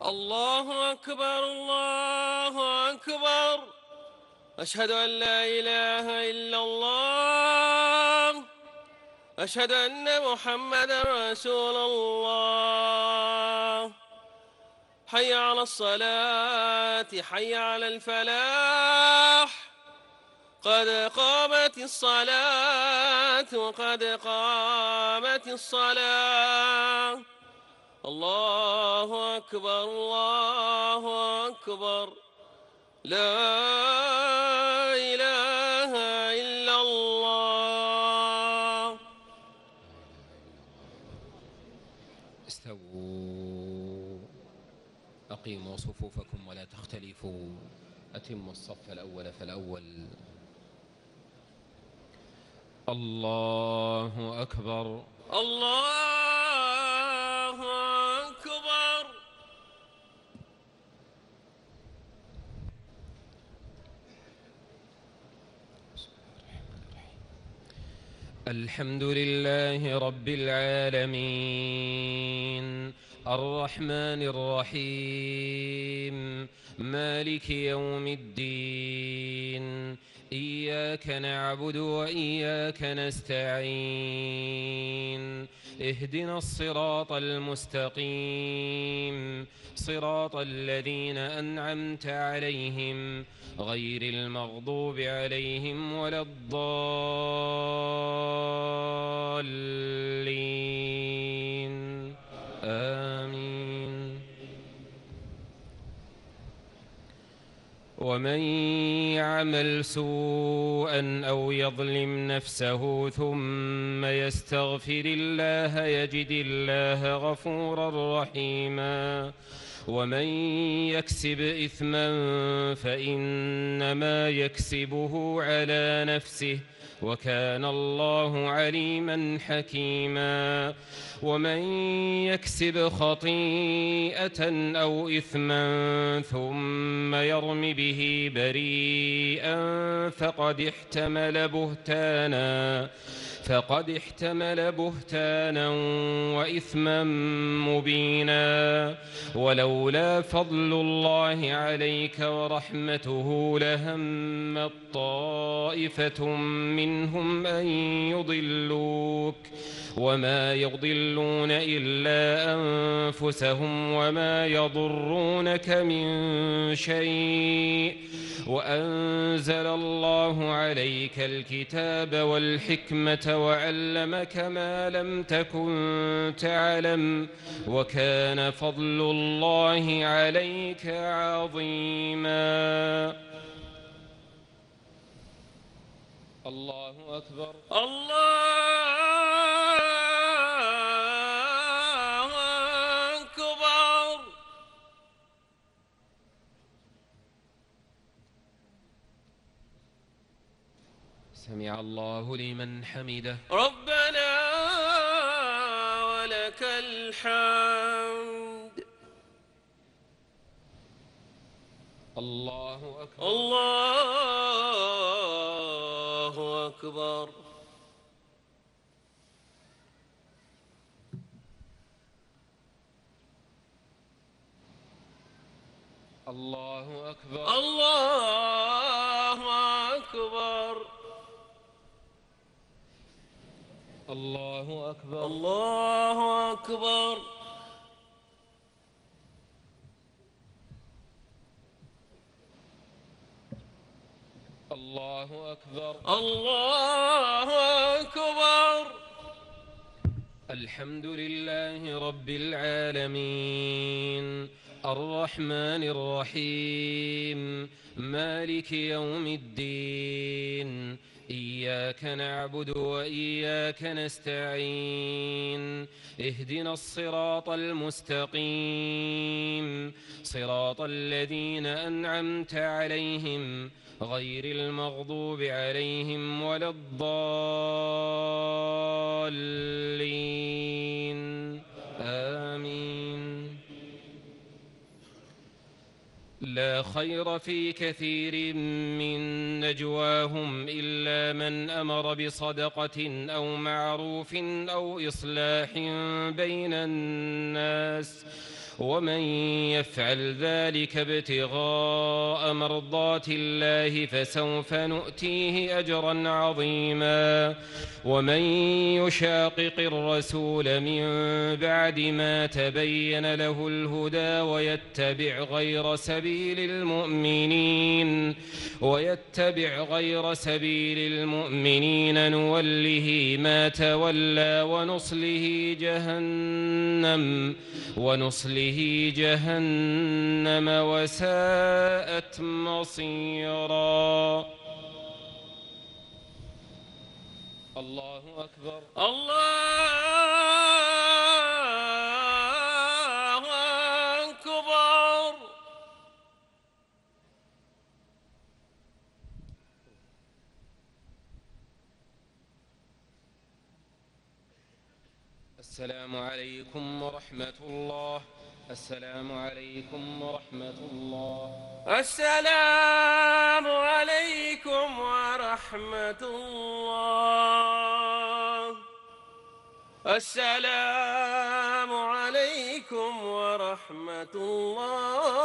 الله أكبر الله أكبر. أشهد أن لا إله إلا الله. أشهد أن محمدا رسول الله. حي على الصلاة حي على الفلاح. قد قامت الصلاة قد قامت الصلاة. الله أكبر الله أكبر. لا إله إلا الله. استووا، أقيموا صفوفكم ولا تختلفوا، أتموا الصف الأول فالأول. الله أكبر الله أكبر. الحمد لله رب العالمين، الرحمن الرحيم، مالك يوم الدين. إياك نعبد وإياك نستعين، اهدنا الصراط المستقيم، صراط الذين أنعمت عليهم غير المغضوب عليهم ولا الضالين. آمين. ومن يعمل سوءا أو يظلم نفسه ثم يستغفر الله يجد الله غفورا رحيما. ومن يكسب إثما فإنما يكسبه على نفسه، وكان الله عليما حكيما. ومن يكسب خطيئة أو إثما ثم يرم به بريئا فقد احتمل بهتانا وإثما مبينا. ولولا فضل الله عليك ورحمته لهمت طائفة منهم أن يضلوك، وما يضلون إلا أنفسهم وما يضرونك من شيء. وأنزل الله عليك الكتاب والحكمة وعلمك ما لم تكن تعلم، وكان فضل الله عليك عظيما. الله أكبر الله أكبر. سمع الله لمن حمده. ربنا ولك الحمد. الله أكبر الله أكبر. الله أكبر الله أكبر. الله أكبر الله أكبر. الله أكبر الله أكبر. الحمد لله رب العالمين، الرحمن الرحيم، مالك يوم الدين. إياك نعبد وإياك نستعين، اهدنا الصراط المستقيم، صراط الذين أنعمت عليهم غير المغضوب عليهم ولا الضالين. آمين. لا خير في كثير من نجواهم إلا من أمر بصدقة أو معروف أو إصلاح بين الناس، ومن يفعل ذلك ابتغاء مرضات الله فسوف نؤتيه أجرا عظيما ومن يشاقق الرسول من بعد ما تبين له الهدى ويتبع غير سبيل المؤمنين نوله ما تولى ونصله جهنم وساءت مصيرا. الله أكبر. الله أكبر. السلام عليكم ورحمة الله. السلام عليكم ورحمة الله. السلام عليكم ورحمة الله. السلام عليكم ورحمة الله